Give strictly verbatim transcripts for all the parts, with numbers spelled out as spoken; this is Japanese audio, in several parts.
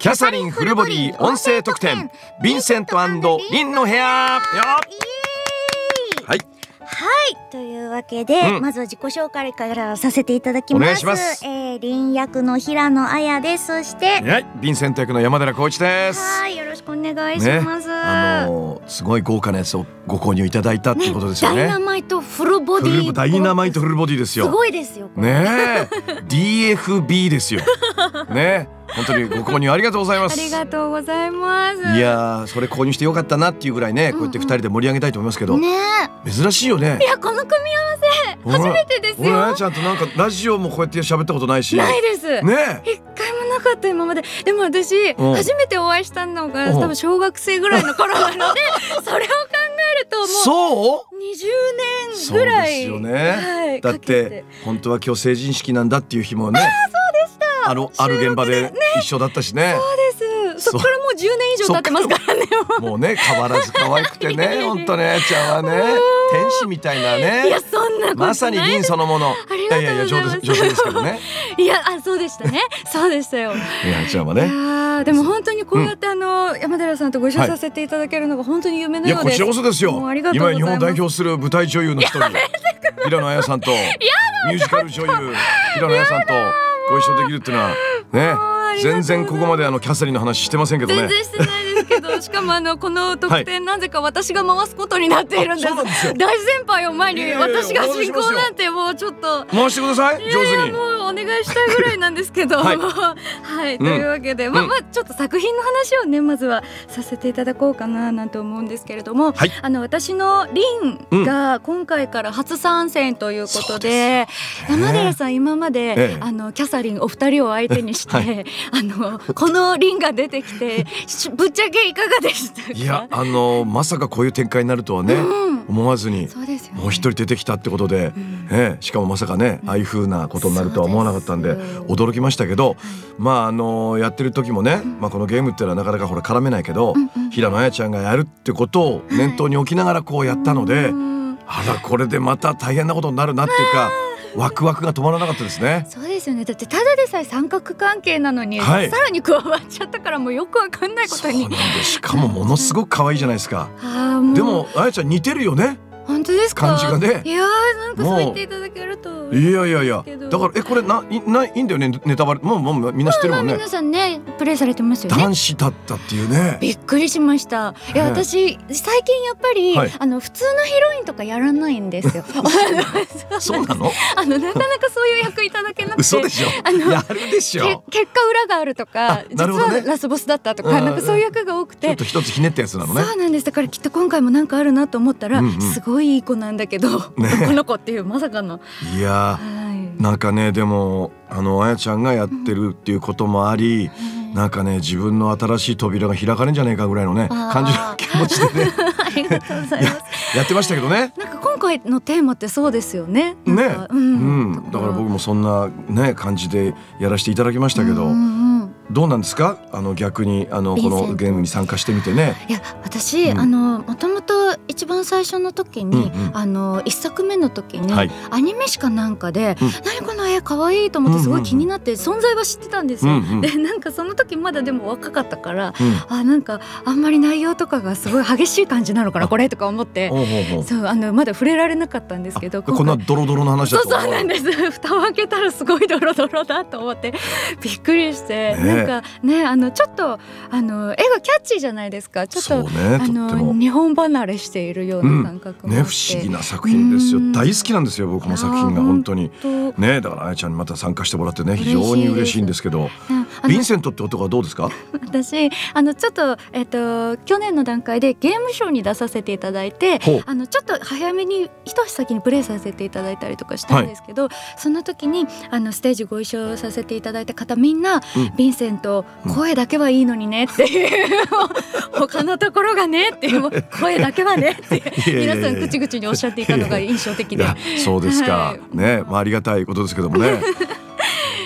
キャサリンフルボディ音声特典ヴィンセント&リンの部屋。はい、 はい、というわけで、うん、まずは自己紹介からさせていただきます。 お願いします。 えー、リン役の平野綾です。そして、 はい、ヴィンセント役の山寺浩一です。 はい、よろしくお願いします。ね、 あのー、すごい豪華なやつをご購入いただいたっていうことですよね。 ダイナマイトフルボディ。 ダイナマイトフルボディですよ。 すごいですよ。 ねえ、ディーエフビー ですよ。ね。本当にご購入ありがとうございます。 ありがとうございます。 いやー、それ購入してよかったなっていうぐらいね、こうやってふたりで盛り上げたいと思いますけど、 ね、 珍しいよね。 いや、この組み合わせ初めてですよ。 俺あやちゃんとなんかラジオもこうやって喋ったことないし。 ないです。 ね、 一回もなかった今まで。でも私初めてお会いしたのが多分小学生ぐらいの頃なので、それを考えるともうそうにじゅうねんぐらい。 そうですよね、はい、だって本当は今日成人式なんだっていう日もね、あのある現場で一緒だったしね。 そうです。そっからもうじゅうねん以上経ってますからね。 もうね、変わらず可愛くてね、本当ね、ちゃんはね、天使みたいなね。 いや、そんなことない。 まさにリンそのもの。いやいやいや、上手上手ですけどね。 いや、あ、そうでしたね。そうでしたよ。 いや、ちゃんはね。 いや、でも本当にこうやってあの山寺さんとご一緒させていただけるのが本当に夢のようです。 いや、こちらこそですよ。今日本を代表する舞台女優の一人、平野綾さんとミュージカル女優平野綾さんとご一緒できるっていうのはね。全然ここまであのキャサリンの話してませんけどね。 全然してないですけど、しかもあのこの特典、なぜか私が回すことになっているんです。大先輩を前に私が進行なんて、もうちょっと回してください。上手に。 もうお願いしたいぐらいなんですけど。はい、はい、というわけで、まあまあちょっと作品の話をね、まずはさせていただこうかななんて思うんですけれども、はい、あの私のリンが今回から初参戦ということで、山寺さん今まであのキャサリンお二人を相手にして、はい、あのこのリンが出てきてぶっちゃけいかがでしたか？ いや、あのまさかこういう展開になるとはね、うん、思わずに、そうですよね、もう一人出てきたってことで、うん、えしかもまさかね、ああいう風なことになるとは思わなかったんで驚きましたけど、はい、まああのやってる時もね、うん、まあこのゲームっていうのはなかなかほら絡めないけど、うんうん、平野綾ちゃんがやるってことを念頭に置きながらこうやったので、はい、あらこれでまた大変なことになるなっていうか。ワクワクが止まらなかったですね。 そうですよね。だってただでさえ三角関係なのに、はい、さらに加わっちゃったから、もうよくわかんないことに。 そうなんで、しかもものすごく可愛いじゃないですか。でもあやちゃん似てるよね。 本当ですか？ 感じがね。 いやー、なんかそう言っていただけると。 いやいやいや、だからえこれないないいんだよね、ネタバレ。もうもうみんな知ってるもんね。 皆さんねプレイされてますよね。 男子だったっていうね。 びっくりしました。いや、私最近やっぱり、はい、あの普通のヒロインとかやらないんですよ。 そうなの？ あのなかなかそういう役いただけなくて。 嘘でしょ。あのやるでしょ。 結果裏があるとか、実はラスボスだったとか、なんかそういう役が多くて。 ちょっと一つひねったやつなのね。 そうなんです。だからきっと今回もなんかあるなと思ったら、うんうん、すごいいい子なんだけど、ね、この子っていうまさかの。 いや、はい、なんかね、でもあのあやちゃんがやってるっていうこともあり、うん、なんかね、自分の新しい扉が開かれんじゃねえかぐらいのね感じの気持ちでねありがとうございます。 や, やってましたけどね。 なんか今回のテーマってそうですよね。 ね、うん、うん、だから僕もそんなね感じでやらせていただきましたけど、うんうん、どうなんですか？あの逆にあのこのゲームに参加してみてね。 いや、私、うん、あのもともと一番最初の時に、うんうん、あの一作目の時に、はい、アニメしかなんかで、うん、何この絵可愛いと思ってすごい気になって存在は知ってたんですよ。うんうん、でなんかその時まだでも若かったから、うん、あなんかあんまり内容とかがすごい激しい感じなのかなこれとか思って、そうあのまだ触れられなかったんですけど、 こんなドロドロの話だと。 そうそうなんです。蓋を開けたらすごいドロドロだと思ってびっくりして、ね、なんかね、あのちょっとあの絵がキャッチーじゃないですか。ちょっと、ね、あの日本離れしているような感覚もあって、うんね、 不思議な作品ですよ。大好きなんですよ、僕も作品が本当にね。だからあやちゃんにまた参加してもらってね、非常に嬉しいんですけど、ヴィンセントって男はどうですか？ 私あのちょっと、えっと、去年の段階でゲームショーに出させていただいて、あのちょっと早めに一足先にプレイさせていただいたりとかしたんですけど、はい、その時にあのステージご一緒させていただいた方みんな、うん、ヴィンセント声だけはいいのにねっていう、うん、他のところがねっていう声だけはねって皆さん口々におっしゃっていたのが印象的で。 そうですか、はい、ね、まあ、ありがたいことですけどもね。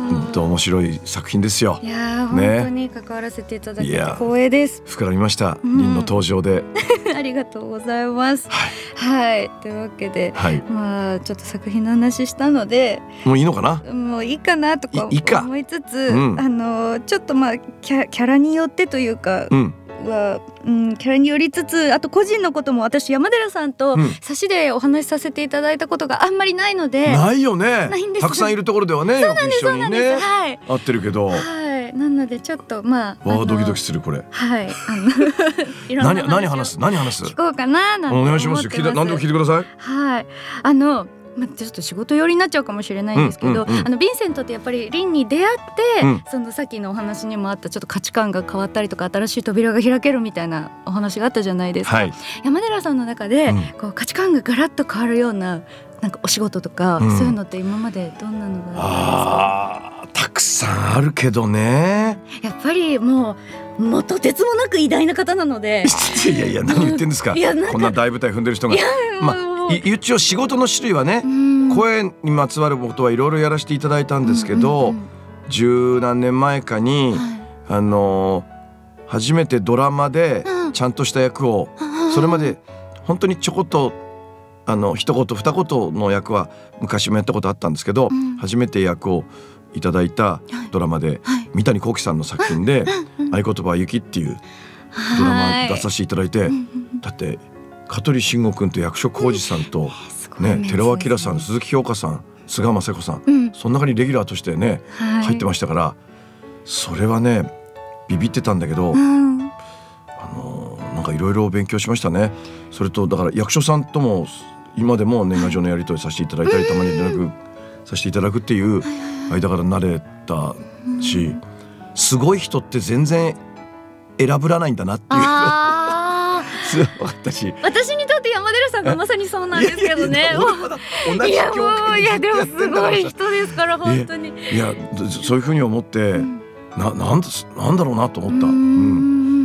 本当面白い作品ですよ。 いやー、 ね、 本当に関わらせていただき光栄です。 膨らみました、うん、凛の登場でありがとうございます。はい、はい、というわけで、はい、まあちょっと作品の話したのでもういいのかな、 もういいかなとか思いつつ、 うん、 あのちょっとまあキャ、キャラによってというか、うんはうん、キャラによりつつ、あと個人のことも私山寺さんと差しでお話しさせていただいたことがあんまりないので、 うん、ないよね。 ないんです。 たくさんいるところではね、 そうなんです、 よく一緒にね、 はい、 会ってるけど、 はい、なのでちょっとまあわあドキドキするこれ。 はい、あの何何話す何話す聞こうかななんて思ってます。 お願いしますよ。聞いて、何でも聞いてください。 はい、あのまあ、ちょっと仕事寄りになっちゃうかもしれないんですけど、うんうんうん、あのヴィンセントってやっぱりリンに出会って、うん、そのさっきのお話にもあったちょっと価値観が変わったりとか新しい扉が開けるみたいなお話があったじゃないですか、はい、山寺さんの中で、うん、こう価値観がガラッと変わるようななんかお仕事とか、うん、そういうのって今までどんなのがありますか？ あー、たくさんあるけどね、 やっぱりもうもうとてつもなく偉大な方なのでいやいや何言ってんですかこんな大舞台踏んでる人が。まあ一応仕事の種類はね、声にまつわることはいろいろやらせていただいたんですけど、うんうんうん、十何年前かに、はい、あの初めてドラマでちゃんとした役を、うん、それまで本当にちょこっとあの一言二言の役は昔もやったことあったんですけど、うん、初めて役をいただいたドラマで、はいはい、三谷幸喜さんの作品で「合言葉は雪」っていうドラマ出させていただいて、はい、だって香取慎吾君と役所広司さんと、ね、寺尾明さん、鈴木京香さん、菅雅子さん、うん、その中にレギュラーとしてね、はい、入ってましたから、それはねビビってたんだけど、うん、あのなんかいろいろ勉強しましたね。それとだから役所さんとも今でも年賀状のやり取りさせていただいたり、たまに連絡させていただくっていう間柄慣れたし、すごい人って全然選ぶらないんだなっていう分かったし、 私にとって山寺さんがまさにそうなんですけどね。いやもういやでもすごい人ですから本当に。 いやそういうふうに思って、うん、な, なんなんだろうなと思った。うん、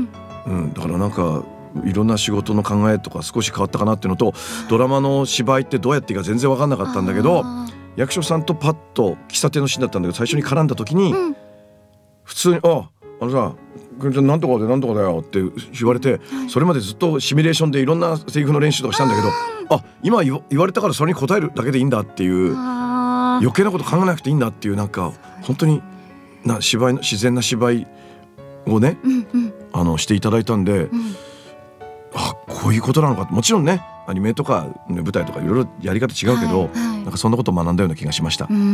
うん、だからなんかいろんな仕事の考えとか少し変わったかなっていうのと、ドラマの芝居ってどうやっていいか全然分かんなかったんだけど、役所さんとパッと喫茶店のシーンだったんだけど、最初に絡んだ時に、うん、普通にああのさなんとかでなんとかだよって言われて、それまでずっとシミュレーションでいろんなセリフの練習とかしたんだけど、あ今言われたからそれに答えるだけでいいんだっていう、余計なこと考えなくていいんだっていう、なんか本当にな芝居の自然な芝居をね、うんうん、あのしていただいたんで、うん、あこういうことなのか。もちろんねアニメとか、ね、舞台とかいろいろやり方違うけど、はいはい、なんかそんなことを学んだような気がしました。うん、うん、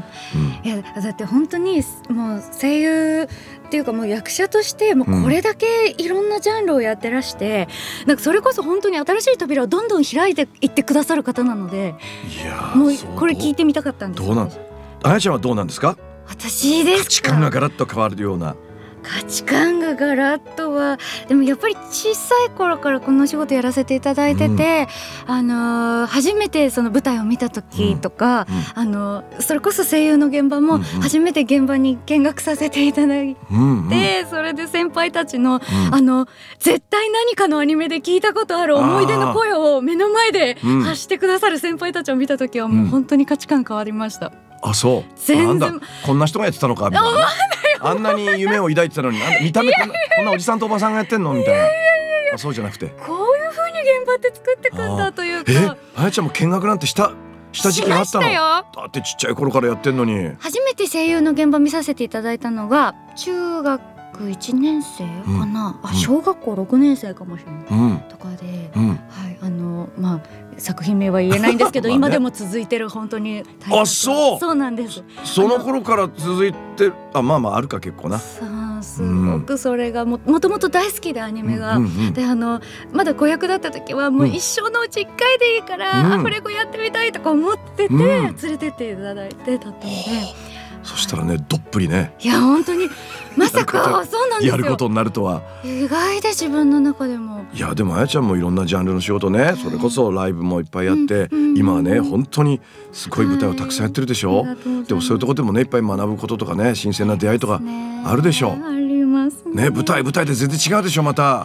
いやだって本当にもう声優っていうかもう役者としてもうこれだけいろんなジャンルをやってらして、うん、なんかそれこそ本当に新しい扉をどんどん開いていってくださる方なので、いやもうこれ聞いてみたかったんです。 どうなん、あやちゃんはどうなんですか？ 私ですか？ 価値観がガラッと変わるような。 価値観がガラッとはでもやっぱり小さい頃からこの仕事やらせていただいてて、うん、あのー、初めてその舞台を見た時とか、うんうん、あのー、それこそ声優の現場も初めて現場に見学させていただいて、うんうん、それで先輩たちの、うん、あの絶対何かのアニメで聞いたことある思い出の声を目の前で発してくださる先輩たちを見た時はもう本当に価値観変わりました。 あそう全然なんだこんな人がやってたのかみたいな、あんなに夢を抱いてたのに見た目こんな、こんなおじさんとおばさんがやってんのみたいな。いやいやいや、あそうじゃなくてこういう風に現場って作ってくんだというか。 えあやちゃんも見学なんてしたした時期があったの？だってちっちゃい頃からやってんのに。 初めて声優の現場見させていただいたのが中学いちねん生かな、うん、あ小学校ろくねん生かもしれない、うん、とかで、うん、はいあのまあ作品名は言えないんですけど、ね、今でも続いてる本当にあそうそうなんです。 その頃から続いてるあまあまああるか結構な。 すごくそれが も, もともと大好きでアニメが、うんうんうん、であのまだ子役だった時はもう一生のうちいっかいでいいから、うん、アフレコやってみたいとか思ってて、うん、連れてっていただいてだったので、 そしたらねどっぷりね。 いや本当にまさかそうなんですよ。 やることになるとは意外で自分の中でも。 いやでもあやちゃんもいろんなジャンルの仕事ね、それこそライブもいっぱいやって、うん、今はね本当にすごい舞台をたくさんやってるでしょ、はい、でもそういうところでもねいっぱい学ぶこととかね新鮮な出会いとかあるでしょ。 ありますね。 ね舞台舞台で全然違うでしょまた。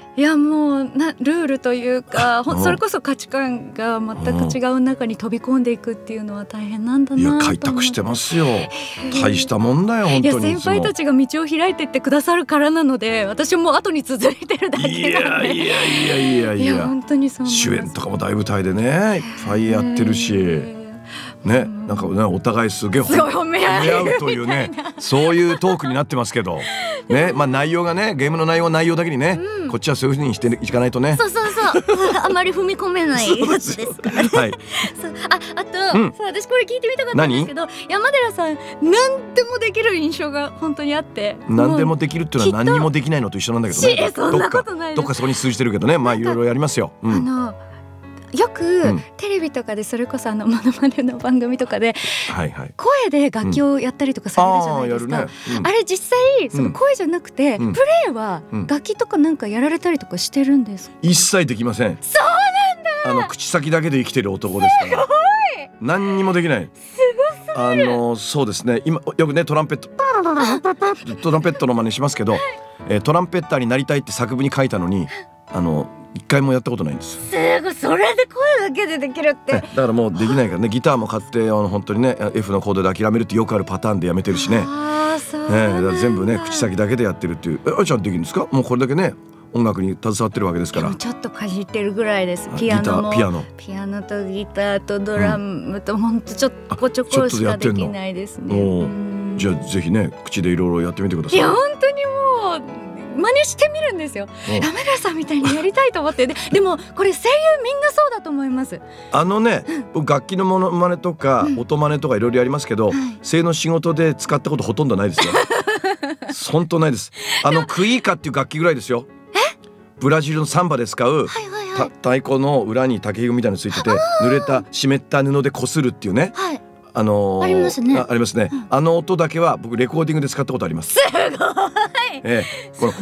いやもうなルールというかほそれこそ価値観が全く違う中に飛び込んでいくっていうのは大変なんだなと思って。 いや開拓してますよ。大したもんだよ本当に。 いや先輩たちが道を開いてってくださるからなので私も後に続いてるだけなんで。 いやいやいやいやいや本当にそうなんです。 主演とかも大舞台でねいっぱいやってるし。ね、なんかねお互いすげえ褒め合うというねそういうトークになってますけどね、まあ内容がねゲームの内容は内容だけにね、うん、こっちはそういう風にしていかないとね。 そうそうそうあまり踏み込めないやつですからね。はい、そうああと、うん、そう私これ聞いてみたかったんですけど山寺さん何でもできる印象が本当にあって。 何でもできるっていうのは何にもできないのと一緒なんだけどね。 そんなことないです。 どっかそこに通じてるけどねまあいろいろやりますよ。うん、 あのよく、うん、テレビとかでそれこそあのモノマネの番組とかで、はいはい、声で楽器をやったりとかされるじゃないですか、うん あ, ねうん、あれ実際その声じゃなくて、うん、プレイは楽器とかなんかやられたりとかしてるんです、 うん、一切できません。 そうなんだ。 あの口先だけで生きてる男ですから。 すごい何にもできない。 すごすぎる。 あのそうですね今よくねトランペットトランペットの真似しますけど、えー、トランペッターになりたいって作文に書いたのにあの一回もやったことないんです。 すごいそれで声だけでできるって。 だからもうできないからねギターも買ってあの本当にね F のコードで諦めるってよくあるパターンでやめてるしね。 あそうなんだ、 ね、だから全部ね口先だけでやってるっていう。えあいちゃんできるんですか。もうこれだけね音楽に携わってるわけですから。 ちょっとかじってるぐらいです。ピアノもピアノピアノとギターとドラムとほんとちょっとちょこしかできないですね。 じゃあぜひね口でいろいろやってみてください。 いや本当にもう真似してみるんですよ。山寺さんみたいにやりたいと思ってで, でもこれ声優みんなそうだと思います。 あのね、うん、楽器のモノマネとか、うん、音マネとかいろいろやりますけど、はい、声の仕事で使ったことほとんどないですよ。本当ないです。あのクイーカっていう楽器ぐらいですよ。ブラジルのサンバで使う、はいはいはい、太鼓の裏に竹ひごみたいについてて濡れた湿った布でこするっていうね、はいあのー、 ありますね。 あ, ありますね、うん、あの音だけは僕レコーディングで使ったことあります。 すごい、 ええ、この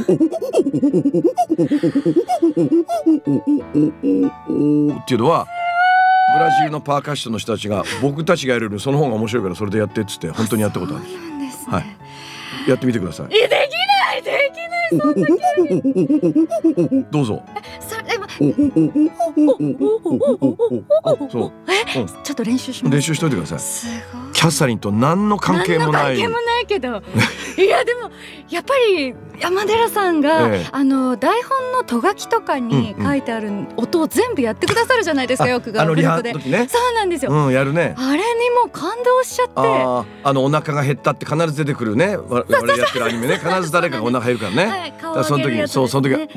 っていうのはブラジルのパーカッションの人たちが僕たちがやるよりその方が面白いからそれでやってっつって本当にやったことある。 そうなんですね、 はい、やってみてください。 えできないできないそんなキャラどうぞ。 それそうえ、うん、ちょっと練習します。 練習しといてください。 すごい。 キャサリンと何の関係もない。 何の関係もないけどいやでもやっぱり山寺さんが、ええ、あの台本のとがきとかに書いてある音を全部やってくださるじゃないですか、うんうん、よくがあのリハの時ね。 そうなんですよ、 うん、やるね。 あれにもう感動しちゃって。 ああのお腹が減ったって必ず出てくるね。我々やってるアニメね必ず誰かがお腹減るからね、 はい、顔だからその時にそうその時は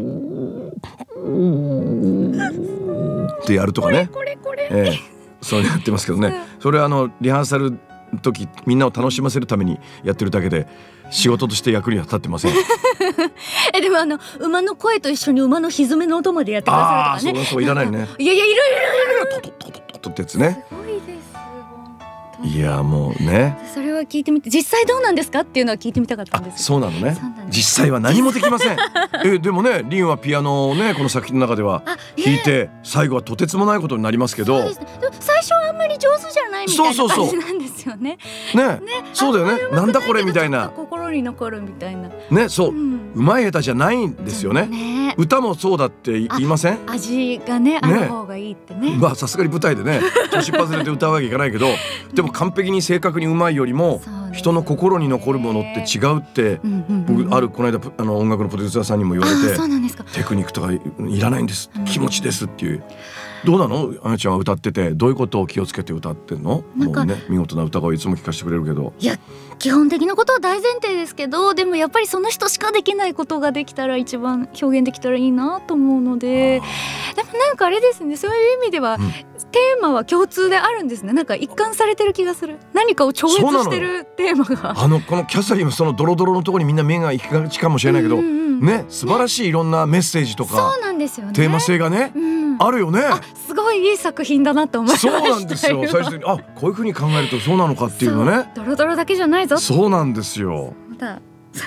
ってやるとかね。 これこれこれ、 ええ、そうやってますけどね。それはあのリハーサルの時みんなを楽しませるためにやってるだけで仕事として役には立ってません。 えでもあの馬の声と一緒に馬のひずめの音までやってくださるとかね。 あそうそういらないね。 いやいやいるいるいる。 トトトトトトってやつね。 すごいです。 いやもうね。 それは聞いてみて実際どうなんですかっていうのは聞いてみたかったんです。 そうなのね。実際は何もできません。えでもねリンはピアノをねこの作品の中では弾いて最後はとてつもないことになりますけど。そうですね。 でも最初はあんまり上手じゃないみたいな感じなんですよね。 ね、ねそうだよね。なんだこれみたいな。 心に残るみたいな。 ねそう、うん、うまい下手じゃないんですよね。ね歌もそうだって言いません？ 味がねある方がいいってね。 まあさすがに舞台でね年外れて歌うわけいかないけどでも完璧に正確にうまいよりも人の心に残るものって違うって僕あるこの間あの音楽のプロデューサーさんにも言われてテクニックとかいらないんです気持ちですっていう。どうなのあやちゃんは歌っててどういうことを気をつけて歌ってんの？もうね見事な歌声いつも聞かせてくれるけど。 いや基本的なことは大前提ですけどでもやっぱりその人しかできないことができたら一番表現できたらいいなと思うのででもなんかあれですねそういう意味では、うん、テーマは共通であるんですね。なんか一貫されてる気がする。何かを超越してるテーマがあのこのキャサリンはそのドロドロのところにみんな目が行きがちかもしれないけど、うんうん、ね素晴らしいいろんなメッセージとかそうなんですよねテーマ性がね、うん、あるよね。 あすごいいい作品だなと思いました。 そうなんですよ。最初にあこういう風に考えるとそうなのかっていうのね。 ドロドロだけじゃないぞ。 そうなんですよ。 また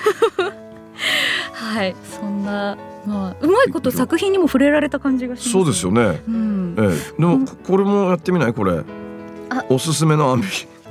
はいそんなまあうまいこと作品にも触れられた感じがします、ね、 そうですよね、うんええ、でもこれもやってみないこれおすすめのアンビ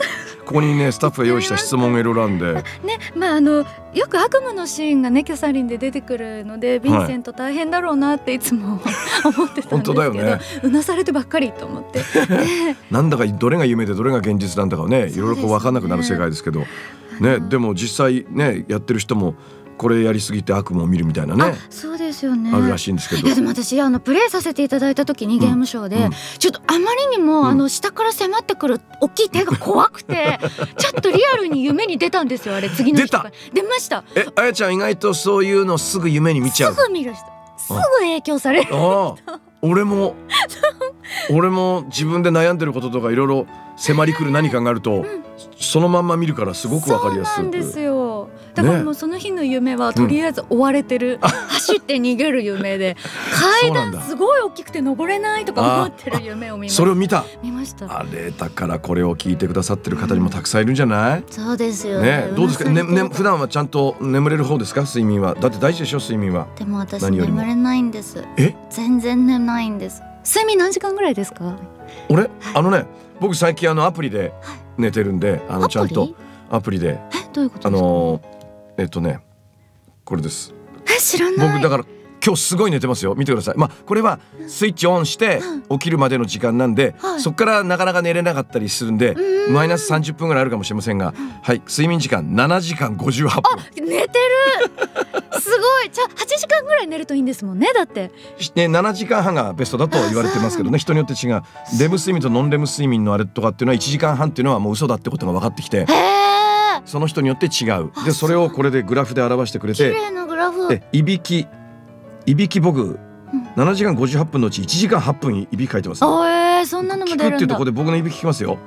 ここにねスタッフが用意した質問がいろいろあるんでね、 まああのよく悪夢のシーンがねキャサリンで出てくるのでヴィンセント大変だろうなっていつも思ってたんですけど、本当だよね、うなされてばっかりと思って、ね、 なんだかどれが夢でどれが現実なんだかねいろいろこう分かんなくなる世界ですけどね、でも実際ねやってる人もこれやりすぎて悪夢を見るみたいなね、 そうですよね、 あるらしいんですけど、 いやでも私あのプレイさせていただいた時にゲームショーで、うんうん、ちょっとあまりにも、うん、あの下から迫ってくる大きい手が怖くてちょっとリアルに夢に出たんですよ。あれ次の日とか出ました。 え、あやちゃん意外とそういうのすぐ夢に見ちゃう。 すぐ見る人、すぐ影響される人。 俺も俺も自分で悩んでることとかいろいろ迫りくる何かがあると、うん、そのまんま見るからすごくわかりやすい。 そうなんですよ。だからもうその日の夢はとりあえず追われてる、うん、走って逃げる夢で階段すごい大きくて登れないとか思ってる夢を見ました。 それを見た見ました。 あれだからこれを聞いてくださってる方にもたくさんいるんじゃない、うん、 そうですよ ね, ねどうですか、ねね、普段はちゃんと眠れる方ですか？睡眠はだって大事でしょ睡眠は。 でも私眠れないんです。え全然寝ないんです。睡眠何時間ぐらいですか？ 俺、はい、あのね僕最近あのアプリで寝てるんで、あのちゃんとアプリでえどういうことですか？ あのえっとねこれです。 え知らない。 僕だから今日すごい寝てますよ。見てください。まあこれはスイッチオンして起きるまでの時間なんで、はい、そっからなかなか寝れなかったりするんでマイナスさんじゅっぷんぐらいあるかもしれませんが、はい睡眠時間ななじかんごじゅうはっぷん。 あ寝てるすごい。じゃあはちじかんぐらい寝るといいんですもんね。だってねななじかんはんがベストだと言われてますけどね、人によって違う。レム睡眠とノンレム睡眠のあれとかっていうのはいちじかんはんっていうのはもう嘘だってことが分かってきて、その人によって違う。でそれをこれでグラフで表してくれて、 綺麗なグラフ。 えいびきいびき僕、うん、ななじかんごじゅうはっぷんのうちいちじかんはっぷんいびきかいてます。 あえー、そんなのも出るんだ。 聞くっていうところで僕のいびき聞きますよ。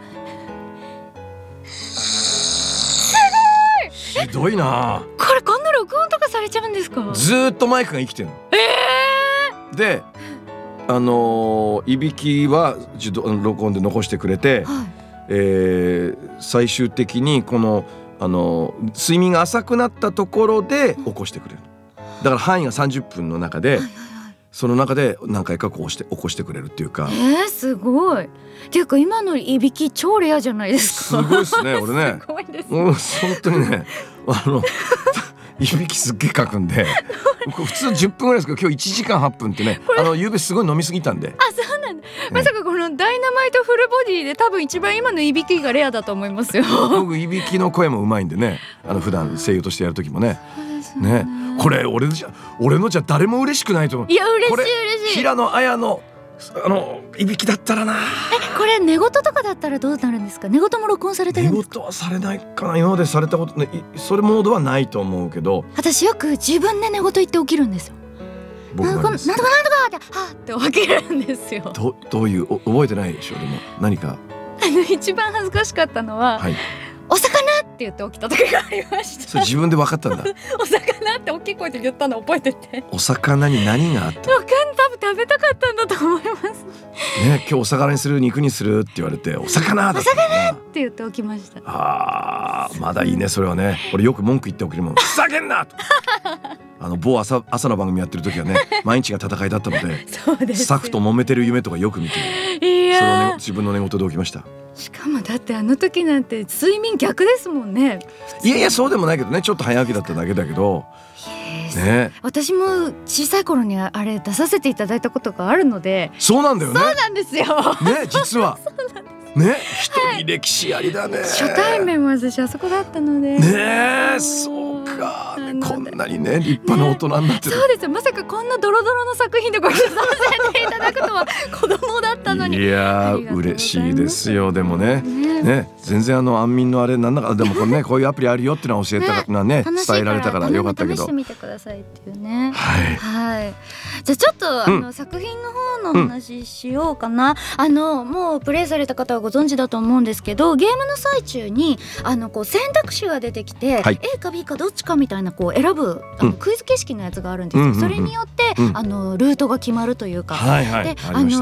すごいひどいな。 これこんな録音とかされちゃうんですか？ ずーっとマイクが生きてるの。えー、であのー、いびきは自動録音で残してくれて、はいえー、最終的にこの、あのー、睡眠が浅くなったところで起こしてくれる。だから範囲がさんじゅっぷんの中で、はいはいはい、その中で何回かこうして起こしてくれるっていうか。 えー、すごい。っていうか今のいびき超レアじゃないですか。 すごいですね俺ね。 すごいですね。もう本当にねあのいびきすっげえかくんで普通じゅっぷんぐらいですけど今日いちじかんはっぷんってね、あの夕べすごい飲みすぎたんで。 あそうなんだ、ね、まさかこのダイナマイトフルボディで多分一番今のいびきがレアだと思いますよ。 僕いびきの声もうまいんでね、あの普段声優としてやる時もねねこれ俺じゃ俺のじゃ誰も嬉しくないと思う。 いや嬉しい嬉しい。 平野綾のあのいびきだったらな。 えこれ寝言とかだったらどうなるんですか？寝言も録音されてるんですか？ 寝言はされないかな。今までされたことねそれモードはないと思うけど、 私よく自分で寝言言って起きるんですよ。 僕なんとかなんとかってはーって起きるんですよ。 ど, どういうお覚えてないでしょう。でも何かあの一番恥ずかしかったのは、はい、お魚って言って起きた時がありました。 それ自分で分かったんだ。 お魚って大きい声で言ったの覚えてて。 お魚に何があった？ わかん多分食べたかったんだと思いますね。今日お魚にする肉にするって言われてお魚だった、ね、 お魚って言って起きました。 あーまだいいねそれはね。俺よく文句言って起きるもん。ふざけんなとあの某 朝, 朝の番組やってる時はね毎日が戦いだったの で, そうですスタッフと揉めてる夢とかよく見て、いやそれを、ね、自分の寝言で起きました。 しかもだってあの時なんて睡眠逆ですもんね。 いやいやそうでもないけどね、ちょっと早起きだっただけだけど、 ね、私も小さい頃にあれ出させていただいたことがあるので。 そうなんだよね。 そうなんですよね実はね一人歴史ありだね、はい、 初対面も私あそこだったのでね。そうか、こんなにね立派な大人になってる、 ね、そうですよ。まさかこんなドロドロの作品でご一緒させていただくとは子供だったのに。 いや嬉しいですよ。でもねね, ね全然あの安眠のあれなんだかでもこれねこういうアプリあるよっていうのは教えたのはね伝えられたからよかったけど、 試してみてくださいっていうね。 はい、 はい、じゃあちょっと、うん、あの作品の方の話しようかな、うん、あのもうプレイされた方はご存知だと思うんですけど、ゲームの最中にあのこう選択肢が出てきて、はい、A か B かどっちかみたいなこう選ぶあの、うん、クイズ形式のやつがあるんですよ、うんうんうん、それによって、うん、あのルートが決まるというか、 はいはい、 であの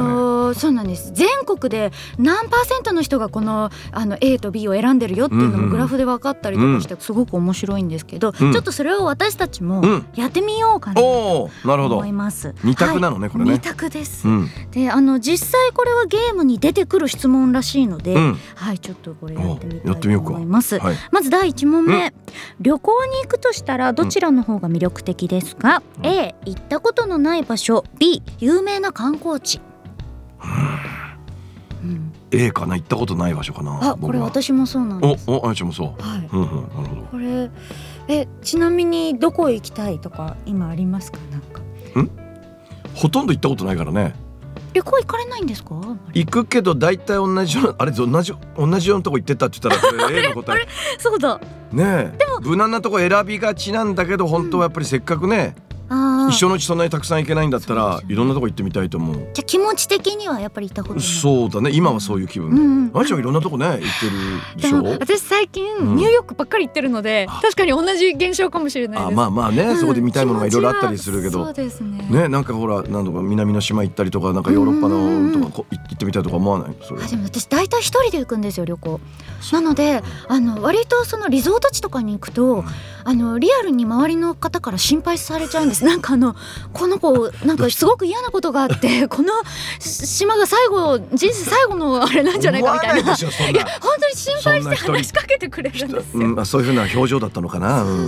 とそうなんです。全国で何パーセントの人がこのあの A と B を選んでるよっていうのもグラフで分かったりとかしてすごく面白いんですけど、うん、ちょっとそれを私たちもやってみようかなと思います。 に択なのね、はい、これね。 に択です。うん、であの実際これはゲームに出てくる質問らしいので、うん、はいちょっとこれやってみたいと思います。はい、まずだいいち問目、うん、旅行に行くとしたらどちらの方が魅力的ですか？うん、A 行ったことのない場所、 B 有名な観光地。 うん、A かな、行ったことない場所かな。 あ、これ私もそうなんです。 おお、あやちゃんもそう。 はい、 うんうん、なるほど。 これえちなみにどこ行きたいとか今ありますか？なんかんほとんど行ったことないからね。 旅行行かれないんですか？ 行くけど大体同じような、あれ同じ同じようなとこ行ってたって言ったらこれ A の答え。 あれそうだねえ、でも無難なとこ選びがちなんだけど、本当はやっぱりせっかくね、うん、一生のうちそんなにたくさん行けないんだったら、いろんなとこ行ってみたいと思う。 じゃあ気持ち的にはやっぱり行ったことない。 そうだね、今はそういう気分。うんうん、あいちゃんいろんなとこね行ってるでしょ。 でも私最近ニューヨークばっかり行ってるので、うん、確かに同じ現象かもしれないです。 あ、まあまあね、うん、そこで見たいものがいろいろあったりするけど、 そうですね。 ね、なんかほら何度か南の島行ったりとか、なんかヨーロッパのとか行ってみたいとか思わない？それ。 あ、でも私大体一人で行くんですよ、旅行。なのであの割とそのリゾート地とかに行くと、うん、あのリアルに周りの方から心配されちゃうんです。なんかあのこの子なんかすごく嫌なことがあってこの島が最後人生最後のあれなんじゃないかみたいな。いや本当に心配して話しかけてくれるんですよ。 うん、そういう風な表情だったのかな。うん、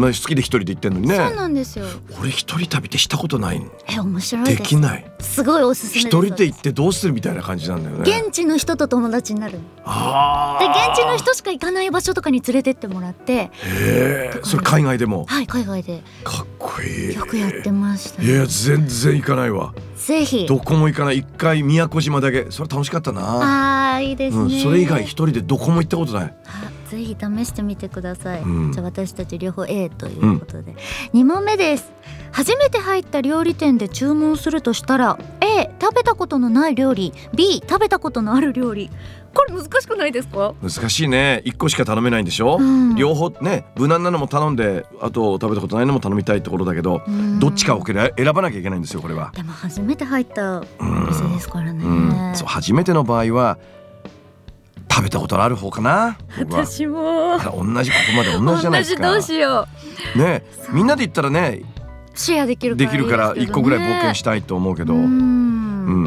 まあ好きで一人で行ってんのにね。 そうなんですよ。 俺一人旅ってしたことない。 え、面白いです。 できない。 すごいおすすめです。 一人で行ってどうするみたいな感じなんだよね。 現地の人と友達になる。あで現地の人しか行かない場所とかに連れてってもらって。へえ。それ海外でも。 はい、海外で。 かっこいい。 よくやってましたね。 いや全然行かないわ。 ぜひ。 どこも行かない。一回宮古島だけ。それ楽しかったな。 あーいいですね。 うん、それ以外一人でどこも行ったことない。 ぜひ試してみてください。うん、じゃあ私たち両方 A ということで、うん、に問目です。初めて入った料理店で注文するとしたら A 食べたことのない料理、 B 食べたことのある料理。これ難しくないですか？ 難しいね。いっこしか頼めないんでしょ、うん、両方ね、無難なのも頼んで、あと食べたことないのも頼みたいところだけど、どっちかを選ばなきゃいけないんですよ、これは。 でも初めて入ったお店ですからね。 うんうん、そう、初めての場合は食べたことある方かな。 私も同じ、ここまで同じじゃないですか。 同じ、どうしようね。みんなで言ったらね、 シェアできるからいいですけどね。できるから一個ぐらい冒険したいと思うけど、うん、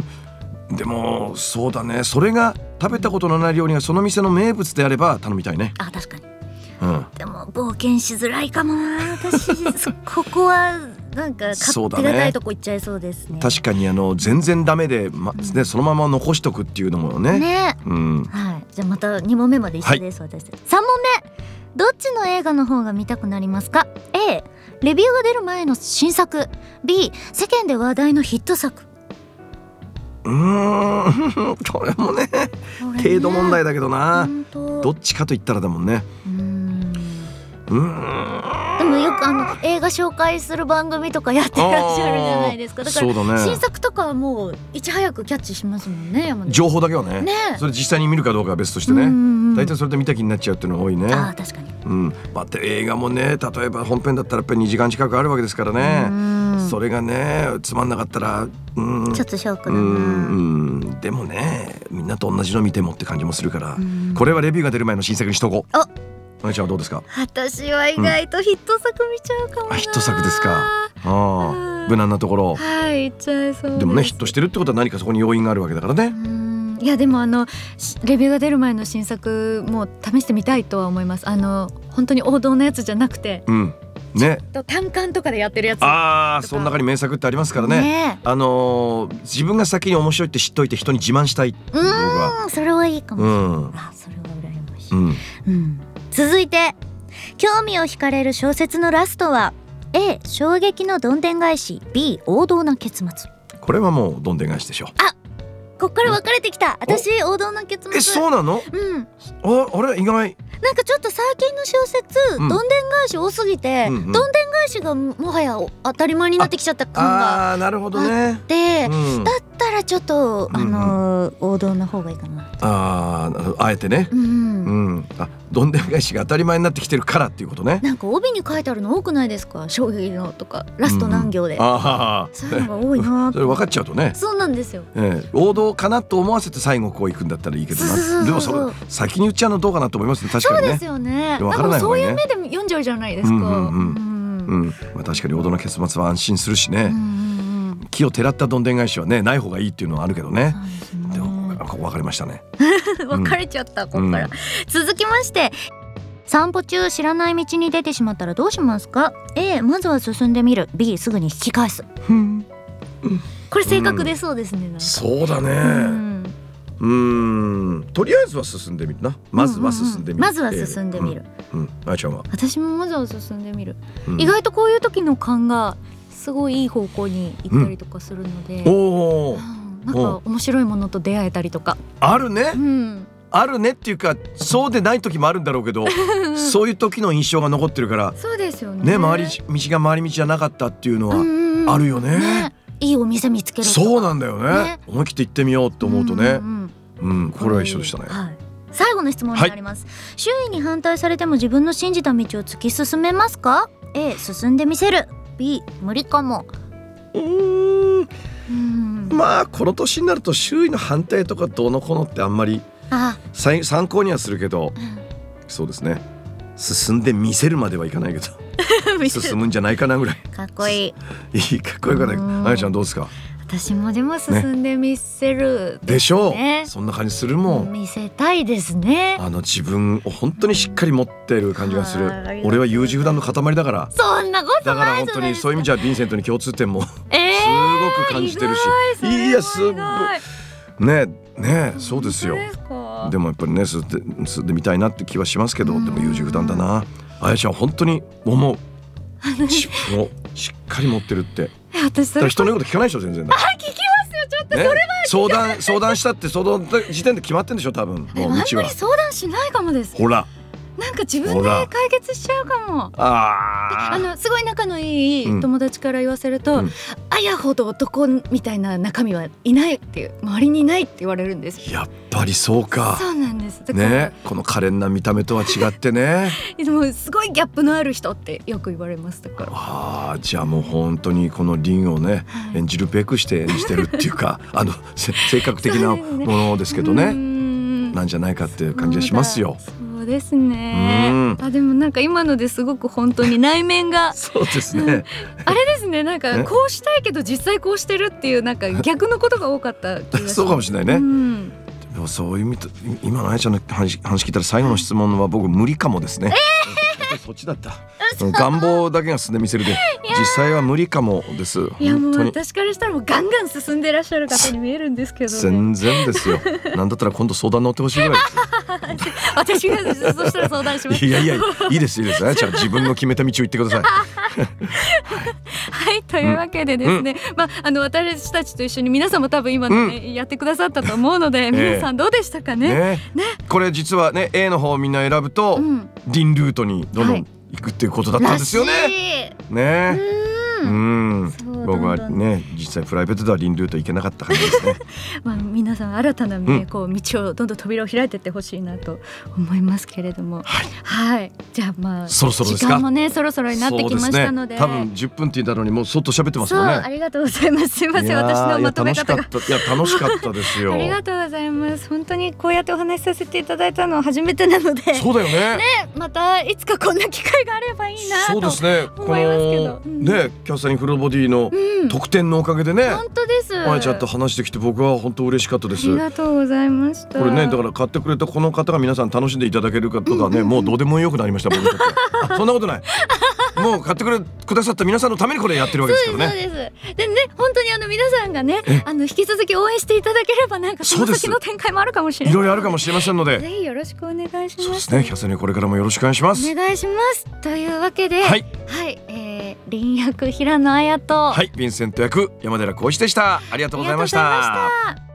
うん、でもそうだね、それが食べたことのない料理がその店の名物であれば頼みたいね。 あ、確かに。うん、でも冒険しづらいかもな私ここはなんか勝手がたいとこ行っちゃいそうですね。 確かにあの全然ダメで、まうんね、そのまま残しとくっていうのもね。 ね、うん、はい、じゃあまたに問目まで一緒です、はい、私さん問目、どっちの映画の方が見たくなりますか？ A レビューが出る前の新作、 B 世間で話題のヒット作。 うーんこれもね、ね、程度問題だけどな。どっちかと言ったらだもんね。うーんうーんでもよくあの映画紹介する番組とかやってらっしゃるじゃないですか。だから、ね、新作とかはもういち早くキャッチしますもんね。山情報だけは ね, ねそれ実際に見るかどうかは別としてね、大体それで見た気になっちゃうっていうのが多いね。あ、確かに、うんまあ、映画もね、例えば本編だったらやっぱりにじかん近くあるわけですからね。それがねつまんなかったら、うん、ちょっとショックだな。うんうんでもね、みんなと同じの見てもって感じもするから、これはレビューが出る前の新作にしとこう。あ、まゆちゃんはどうですか？私は意外とヒット作見ちゃうかもな、うん、ヒット作ですか。あ、無難なところ、はい、いっちゃいそうです。でもね、ヒットしてるってことは何かそこに要因があるわけだからね。うん、いやでもあのレビューが出る前の新作も試してみたいとは思います。あの本当に王道のやつじゃなくて、うんね、単館とかでやってるやつ。ああ、その中に名作ってありますからね。ね、あのー、自分が先に面白いって知っといて人に自慢したい。うん、それはいいかもしれない。うん、あ、それは羨ましい。うんうん、続いて興味を惹かれる小説のラストは A 衝撃のどんでん返し、 B 王道な結末。これはもうどんでん返しでしょ。あ、こっから分かれてきた。私王道な結末。え、そうなの？うん。あ、あれ意外。なんかちょっと最近の小説、うん、どんでん返し多すぎて、うんうん、どんでん返しがもはや当たり前になってきちゃった感があって、あ、なるほどね。で、うん、だったらちょっと、あのーうんうん、王道の方がいいかな。ああ、あえてね。うん、うん、あ、 どんでん返しが当たり前になってきてるからっていうことね。 なんか帯に書いてあるの多くないですか、将棋のとかラスト何行で、うん、 あそういうのが多いなそれ分かっちゃうとね。 そうなんですよ、 ええ、王道かなと思わせて最後こういくんだったらいいけどな。 そうそうそう、 でもそれ先に言っちゃうのどうかなと思いますね。確かにね。 そうですよね。 分からない方がいいね。 そういう目で読んじゃうじゃないですか。 うんうんうんうん、まあ、確かに王道の結末は安心するしね、うんうん、気をてらったどんでん返しはねない方がいいっていうのはあるけどね。でもここ分かりましたね分かれちゃった、うん、ここから、うん、続きまして、散歩中知らない道に出てしまったらどうしますか。 A まずは進んでみる、 B すぐに引き返す、うん、これ性格出そうですね、うん、なんかそうだね、うんうーん、とりあえずは進んでみるな。まずは進んでみる、うんうんうん、まずは進んでみる、うんうん、あやちゃんは。 私もまずは進んでみる、うん、意外とこういう時の勘がすごいいい方向に行ったりとかするので、うん、おー、なんか面白いものと出会えたりとかあるね、 うん、 あるねっていうか、そうでない時もあるんだろうけどそういう時の印象が残ってるから。 そうですよね。 ね、回り道が回り道じゃなかったっていうのはあるよね、うんうんね、 いいお店見つけるとか。 そうなんだよ ね, ね思い切って行ってみようって思うとね、うん、うんうん、これは一緒でしたね、 はい、最後の質問になります、はい、周囲に反対されても自分の信じた道を突き進めますか。 A 進んでみせる、 B 無理かも。 うーん、うん、まあこの年になると周囲の反対とかどうのこうのってあんまり参考にはするけど、うん、そうですね、進んでみせるまではいかないけど進むんじゃないかなぐらい。 かっこいいいい、かっこよくない。あやちゃんどうですか。 私もでも進んでみせる、 ね、でしょう。そんな感じするもん。 見せたいですね。 あの自分を本当にしっかり持ってる感じがする。俺は優柔不断の塊だから。 そんなことないじゃないですか。 だから本当にそういう意味じゃヴィンセントに共通点も、 えー、 すごく感じてるし、いやすごいねね、そうですよ。でもやっぱりね、進んで、進んでみたいなって気はしますけど、でも優柔不断だな。あやちゃん本当に思う。しもうしっかり持ってるって。 私それ人の言うこと聞かないでしょ全然。あ、 聞きますよ。ちょっとそれは、ね、 相談相談したってその時点で決まってんでしょ多分。もうあんまり相談しないかもです。 ほら。 なんか自分で解決しちゃうかも。 ああのすごい仲のいい友達から言わせると、うん、あやほど男みたいな中身はいないっていう、周りにいないって言われるんです。 やっぱりそうか。 そうなんです。 ね、この可憐な見た目とは違ってねでもすごいギャップのある人ってよく言われます。だからあ、じゃあもう本当にこの凛をね、はい、演じるべくして演じてるっていうかあの性格的なものですけどね、なんじゃないかっていう感じがしますよ。 そうですね。あ、でもなんか今のですごく本当に内面がそうですねあれですね、なんかこうしたいけど実際こうしてるっていうなんか逆のことが多かった気がします。 そうかもしれないね、うん、でもそういう意味と今のあやちゃんの話、話聞いたら最後の質問は僕無理かもですね、えー、そっちだった願望だけが進んでみせるで実際は無理かもです。 いやもう私からしたらもうガンガン進んでらっしゃる方に見えるんですけど、ね、 全然ですよなんだったら今度相談乗ってほしいぐらいですよ私がそしたら相談します。 いやいやいいですいいです、あやちゃん自分の決めた道を行ってくださいはい、というわけでですね、うん、まあ、あの私たちと一緒に皆さんも多分今の、ね、うん、やってくださったと思うので、皆さんどうでしたかね。 ねね、これ実はね A の方をみんな選ぶと、うん、リンルートにどんどん行くっていうことだったんですよね。ね、うん、うん、僕はね実際プライベートではリンルート行けなかった感じですねまあ皆さん新たな、ね、うん、こう道をどんどん扉を開いていってほしいなと思いますけれども、はい、はい、じゃあまあそろそろですか。 時間もねそろそろになってきましたので、 そうですね、多分じゅっぷんって言ったのにもうそっと喋ってますもんね。 そう、ありがとうございます。すいません、私のまとめ方が。 いや楽しかったですよありがとうございます。本当にこうやってお話しさせていただいたのは初めてなので、 そうだよね。 ね、またいつかこんな機会があればいいなと思いますけど、 そうですね、この、うん、ね、キャサリンフルボディの特典のおかげでね、 本当です。 あやちゃんと話してきて僕は本当嬉しかったです。 ありがとうございました。 これね、だから買ってくれたこの方が皆さん楽しんでいただけるかとかね、うん、もうどうでもよくなりました僕にとってあ、そんなことないもう買ってくれくださった皆さんのためにこれやってるわけですからね。 そうです、そうです。でね、本当にあの皆さんがね、あの引き続き応援していただければなんかその先の展開もあるかもしれない。 いろいろあるかもしれませんので、 ぜひよろしくお願いします。 そうですね、キャサリンこれからもよろしくお願いします。 お願いします。というわけで、はい、はい、えー、凛役平野綾と、 はい、ヴィンセント役山寺宏一でした。ありがとうございました。